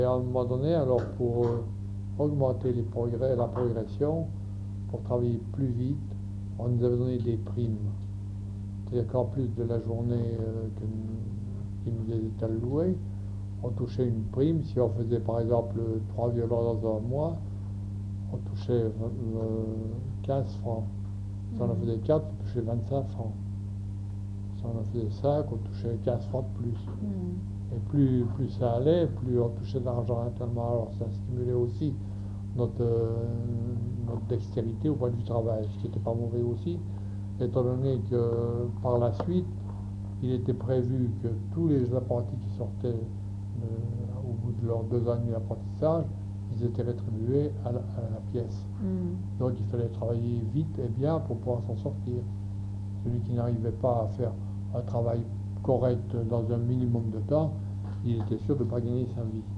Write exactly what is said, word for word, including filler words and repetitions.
Et à un moment donné, alors pour euh, augmenter les progrès, la progression, pour travailler plus vite, on nous avait donné des primes. C'est-à-dire qu'en plus de la journée euh, que nous- qui nous était allouée, on touchait une prime. Si on faisait par exemple trois violences dans un mois, on touchait euh, quinze francs. Si on en faisait quatre, on touchait vingt-cinq francs. Si on en faisait cinq, on touchait quinze francs de plus. Mm. Et plus, plus ça allait, plus on touchait d'argent naturellement. Alors ça stimulait aussi notre, euh, notre dextérité au point de vue travail, ce qui n'était pas mauvais aussi, étant donné que par la suite, il était prévu que tous les apprentis qui sortaient euh, au bout de leurs deux ans et demi d'apprentissage, ils étaient rétribués à la, à la pièce. Mm. Donc il fallait travailler vite et bien pour pouvoir s'en sortir. Celui qui n'arrivait pas à faire un travail correct dans un minimum de temps, il était sûr de ne pas gagner sa vie.